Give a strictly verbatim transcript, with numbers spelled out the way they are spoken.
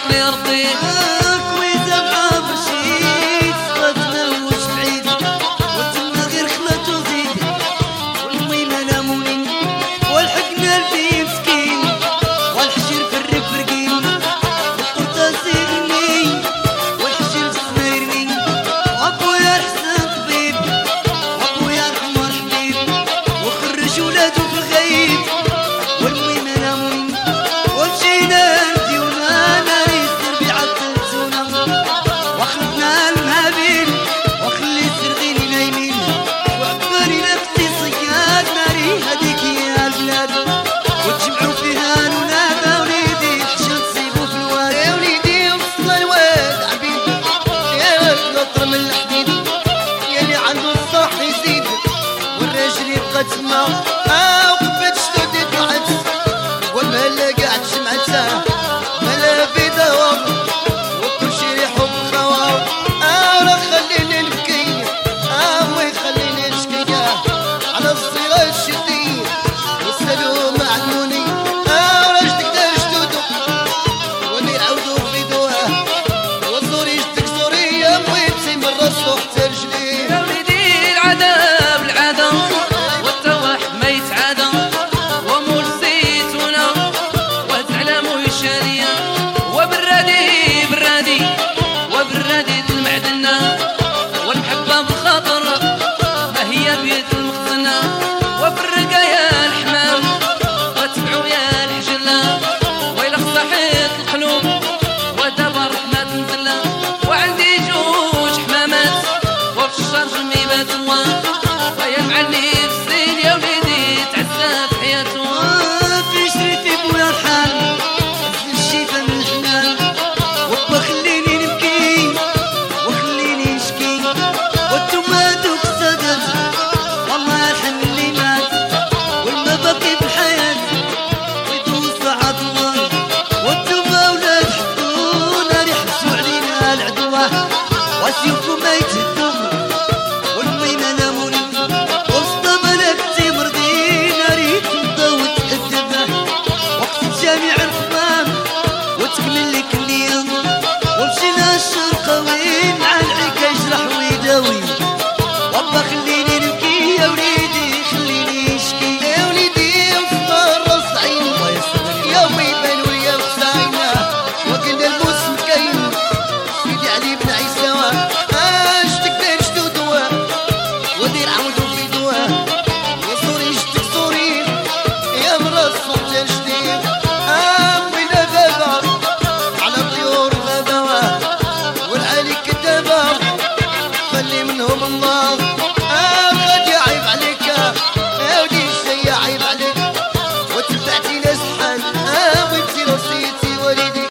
عقلي رضيت كويزة بحب الشيت صدنا وش بعيد وتما غير خلط وزيد والميمة لامونين والحقنا البي مسكين والحشير في الريف رقين والقرطة سيغني والحشير في السمايرني وابويا الحسن طبيب وابويا الحمار حبيب وخرج ولادو في الغيب والميمة لامونين ومشينا تسمع اه وقفت شتودي طلعت والمهلة قاعد شمعتها ملا في دوام وكل شي حب خوام اه لا خليني نبكي اه ما يخليني نشكي على الصغار الشدي والسلوم عنوني اه ولا تقدر شتودو واللي يعودوا في دواه والزوري جدك زوري يا بغيتي من راسو حتى رجلي يا وليدي العذاب العذاب وبالرادي بالرادي وبالرادي المعدنة والمحبة بالخاطر ما هي بيت المخزنة وبالرقا يا الحمام واتبعوا يا الحجلة ويلخ صحيت القلوب ودابا الرحمة تنزلة وعندي جوج حمامات وفي الشرج ميبات الله ويا المعني في الزين يا وليدي تعزى في حياته في شريتي بويا الحال واسيو